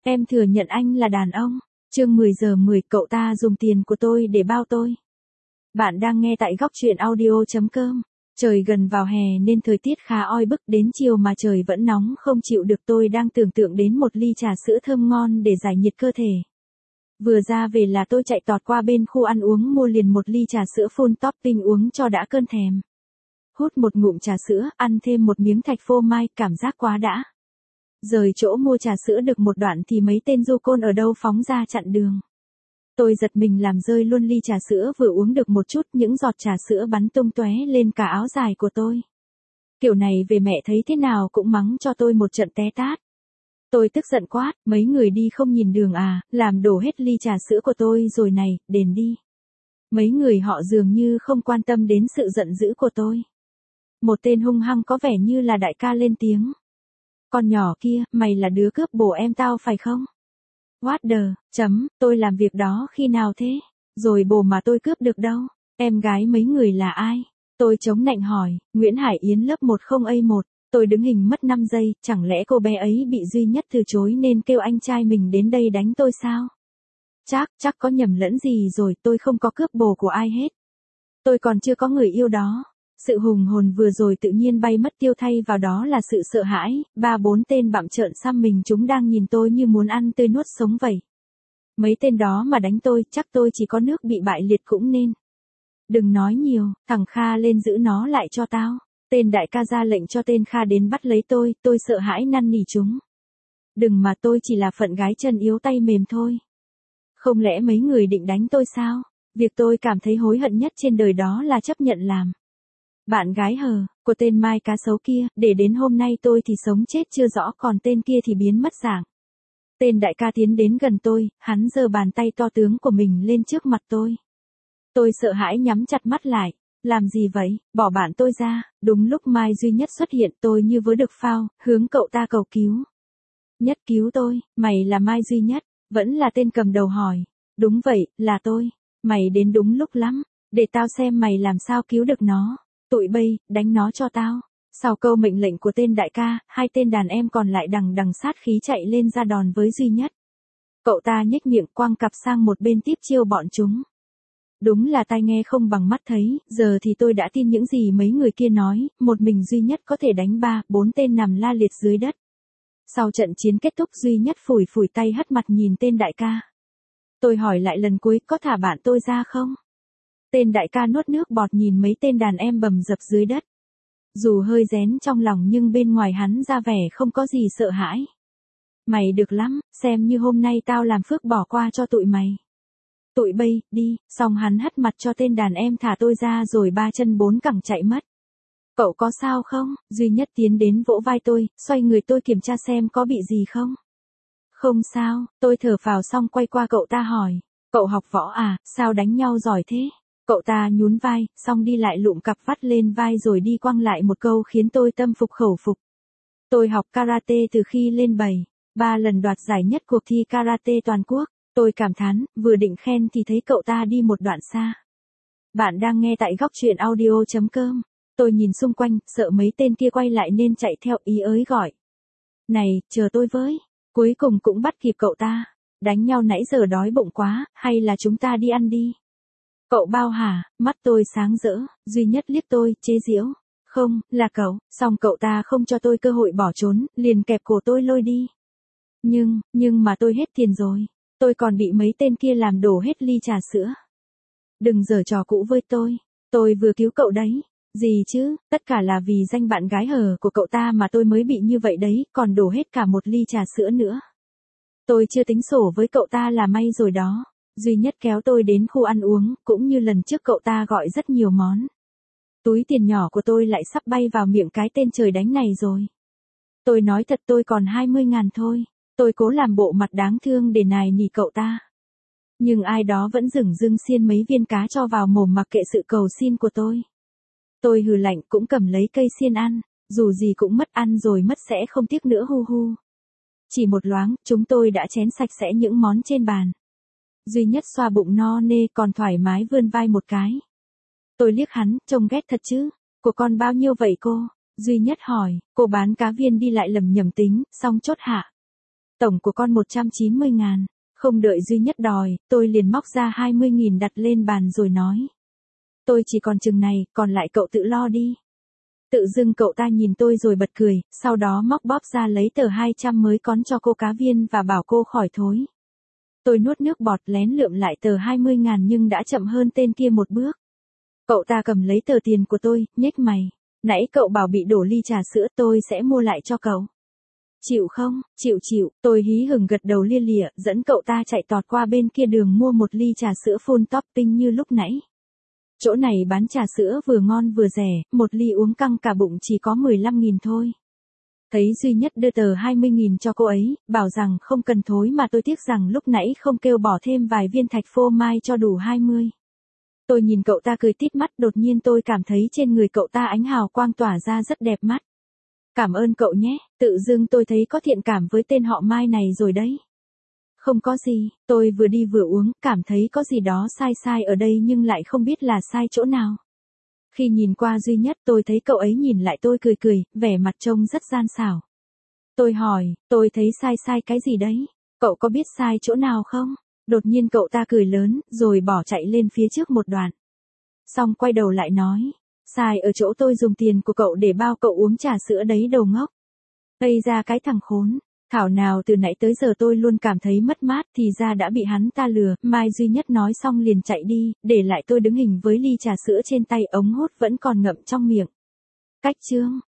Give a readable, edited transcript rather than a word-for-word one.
Em thừa nhận anh là đàn ông. Chương 10 giờ 10, cậu ta dùng tiền của tôi để bao tôi. Bạn đang nghe tại góc truyện audio.com. Trời gần vào hè nên thời tiết khá oi bức, đến chiều mà trời vẫn nóng không chịu được. Tôi đang tưởng tượng đến một ly trà sữa thơm ngon để giải nhiệt cơ thể. Vừa ra về là tôi chạy tọt qua bên khu ăn uống mua liền một ly trà sữa full topping uống cho đã cơn thèm. Hút một ngụm trà sữa, ăn thêm một miếng thạch phô mai, cảm giác quá đã. Rời chỗ mua trà sữa được một đoạn thì mấy tên du côn ở đâu phóng ra chặn đường. Tôi giật mình làm rơi luôn ly trà sữa vừa uống được một chút, những giọt trà sữa bắn tung tóe lên cả áo dài của tôi. Kiểu này về mẹ thấy thế nào cũng mắng cho tôi một trận té tát. Tôi tức giận quát, mấy người đi không nhìn đường à, làm đổ hết ly trà sữa của tôi rồi này, đền đi. Mấy người họ dường như không quan tâm đến sự giận dữ của tôi. Một tên hung hăng có vẻ như là đại ca lên tiếng. Con nhỏ kia, mày là đứa cướp bồ em tao phải không? What the, tôi làm việc đó khi nào thế? Rồi bồ mà tôi cướp được đâu? Em gái mấy người là ai? Tôi chống nạnh hỏi, Nguyễn Hải Yến lớp 10A1. Tôi đứng hình mất 5 giây, chẳng lẽ cô bé ấy bị duy nhất từ chối nên kêu anh trai mình đến đây đánh tôi sao? Chắc có nhầm lẫn gì rồi, tôi không có cướp bồ của ai hết. Tôi còn chưa có người yêu đó. Sự hùng hồn vừa rồi tự nhiên bay mất tiêu, thay vào đó là sự sợ hãi. 3-4 tên bặm trợn xăm mình, chúng đang nhìn tôi như muốn ăn tươi nuốt sống vậy. Mấy tên đó mà đánh tôi, chắc tôi chỉ có nước bị bại liệt cũng nên. Đừng nói nhiều, thằng Kha lên giữ nó lại cho tao. Tên đại ca ra lệnh cho tên Kha đến bắt lấy tôi sợ hãi năn nỉ chúng. Đừng mà, tôi chỉ là phận gái chân yếu tay mềm thôi. Không lẽ mấy người định đánh tôi sao? Việc tôi cảm thấy hối hận nhất trên đời đó là chấp nhận làm bạn gái hờ của tên Mai cá sấu kia, để đến hôm nay tôi thì sống chết chưa rõ, còn tên kia thì biến mất dạng. Tên đại ca tiến đến gần tôi, hắn giơ bàn tay to tướng của mình lên trước mặt tôi. Tôi sợ hãi nhắm chặt mắt lại. Làm gì vậy, bỏ bạn tôi ra. Đúng lúc Mai duy nhất xuất hiện, tôi như vớ được phao, hướng cậu ta cầu cứu. Nhất cứu tôi, mày là Mai duy nhất, vẫn là tên cầm đầu hỏi. Đúng vậy, là tôi. Mày đến đúng lúc lắm, để tao xem mày làm sao cứu được nó. Tụi bay, đánh nó cho tao. Sau câu mệnh lệnh của tên đại ca, hai tên đàn em còn lại đằng đằng sát khí chạy lên ra đòn với duy nhất. Cậu ta nhếch miệng quăng cặp sang một bên tiếp chiêu bọn chúng. Đúng là tai nghe không bằng mắt thấy, giờ thì tôi đã tin những gì mấy người kia nói, một mình duy nhất có thể đánh 3-4 tên nằm la liệt dưới đất. Sau trận chiến kết thúc, duy nhất phủi phủi tay hất mặt nhìn tên đại ca. Tôi hỏi lại lần cuối, có thả bạn tôi ra không? Tên đại ca nuốt nước bọt nhìn mấy tên đàn em bầm dập dưới đất. Dù hơi rén trong lòng nhưng bên ngoài hắn ra vẻ không có gì sợ hãi. Mày được lắm, xem như hôm nay tao làm phước bỏ qua cho tụi mày. Tụi bay, đi, xong hắn hất mặt cho tên đàn em thả tôi ra rồi 3 chân 4 cẳng chạy mất. Cậu có sao không? Duy nhất tiến đến vỗ vai tôi, xoay người tôi kiểm tra xem có bị gì không. Không sao, tôi thở phào xong quay qua cậu ta hỏi. Cậu học võ à, sao đánh nhau giỏi thế? Cậu ta nhún vai, xong đi lại lụm cặp vắt lên vai rồi đi quăng lại một câu khiến tôi tâm phục khẩu phục. Tôi học karate từ khi lên 3 lần đoạt giải nhất cuộc thi karate toàn quốc. Tôi cảm thán, vừa định khen thì thấy cậu ta đi một đoạn xa. Bạn đang nghe tại góc truyện audio.com. Tôi nhìn xung quanh, sợ mấy tên kia quay lại nên chạy theo, ý ới gọi. Này, chờ tôi với. Cuối cùng cũng bắt kịp cậu ta. Đánh nhau nãy giờ đói bụng quá, hay là chúng ta đi ăn đi? Cậu bao hả? Mắt tôi sáng rỡ, duy nhất liếc tôi, chế giễu. Không, là cậu. Xong cậu ta không cho tôi cơ hội bỏ trốn, liền kẹp cổ tôi lôi đi. Nhưng mà tôi hết tiền rồi. Tôi còn bị mấy tên kia làm đổ hết ly trà sữa. Đừng giở trò cũ với tôi vừa cứu cậu đấy. Gì chứ, tất cả là vì danh bạn gái hờ của cậu ta mà tôi mới bị như vậy đấy, còn đổ hết cả một ly trà sữa nữa. Tôi chưa tính sổ với cậu ta là may rồi đó. Duy nhất kéo tôi đến khu ăn uống, cũng như lần trước cậu ta gọi rất nhiều món. Túi tiền nhỏ của tôi lại sắp bay vào miệng cái tên trời đánh này rồi. Tôi nói thật tôi còn 20.000 thôi. Tôi cố làm bộ mặt đáng thương để nài nỉ cậu ta. Nhưng ai đó vẫn dửng dưng xiên mấy viên cá cho vào mồm mặc kệ sự cầu xin của tôi. Tôi hừ lạnh cũng cầm lấy cây xiên ăn, dù gì cũng mất ăn rồi mất sẽ không tiếc nữa hu hu. Chỉ một loáng, chúng tôi đã chén sạch sẽ những món trên bàn. Duy nhất xoa bụng no nê còn thoải mái vươn vai một cái. Tôi liếc hắn, trông ghét thật chứ. Của con bao nhiêu vậy cô? Duy nhất hỏi, cô bán cá viên đi lại lầm nhầm tính, xong chốt hạ. Tổng của con 190.000. Không đợi Duy Nhất đòi, tôi liền móc ra 20.000 đặt lên bàn rồi nói. Tôi chỉ còn chừng này, còn lại cậu tự lo đi. Tự dưng cậu ta nhìn tôi rồi bật cười, sau đó móc bóp ra lấy tờ 200 mới cón cho cô cá viên và bảo cô khỏi thối. Tôi nuốt nước bọt lén lượm lại tờ 20.000 nhưng đã chậm hơn tên kia một bước. Cậu ta cầm lấy tờ tiền của tôi, nhếch mày. Nãy cậu bảo bị đổ ly trà sữa, tôi sẽ mua lại cho cậu. Chịu không? Chịu, tôi hí hửng gật đầu lia lịa, dẫn cậu ta chạy tọt qua bên kia đường mua một ly trà sữa full topping như lúc nãy. Chỗ này bán trà sữa vừa ngon vừa rẻ, một ly uống căng cả bụng chỉ có 15.000 thôi. Thấy Duy Nhất đưa tờ 20.000 cho cô ấy, bảo rằng không cần thối mà tôi tiếc rằng lúc nãy không kêu bỏ thêm vài viên thạch phô mai cho đủ 20. Tôi nhìn cậu ta cười tít mắt, đột nhiên tôi cảm thấy trên người cậu ta ánh hào quang tỏa ra rất đẹp mắt. Cảm ơn cậu nhé, tự dưng tôi thấy có thiện cảm với tên họ Mai này rồi đấy. Không có gì, tôi vừa đi vừa uống, cảm thấy có gì đó sai ở đây nhưng lại không biết là sai chỗ nào. Khi nhìn qua Duy Nhất tôi thấy cậu ấy nhìn lại tôi cười, vẻ mặt trông rất gian xảo. Tôi hỏi, tôi thấy sai cái gì đấy? Cậu có biết sai chỗ nào không? Đột nhiên cậu ta cười lớn, rồi bỏ chạy lên phía trước một đoạn. Xong quay đầu lại nói, sai ở chỗ tôi dùng tiền của cậu để bao cậu uống trà sữa đấy đồ ngốc. Gây ra cái thằng khốn. Thảo nào từ nãy tới giờ tôi luôn cảm thấy mất mát thì ra đã bị hắn ta lừa. Mai Duy Nhất nói xong liền chạy đi, để lại tôi đứng hình với ly trà sữa trên tay, ống hút vẫn còn ngậm trong miệng. Cách chương.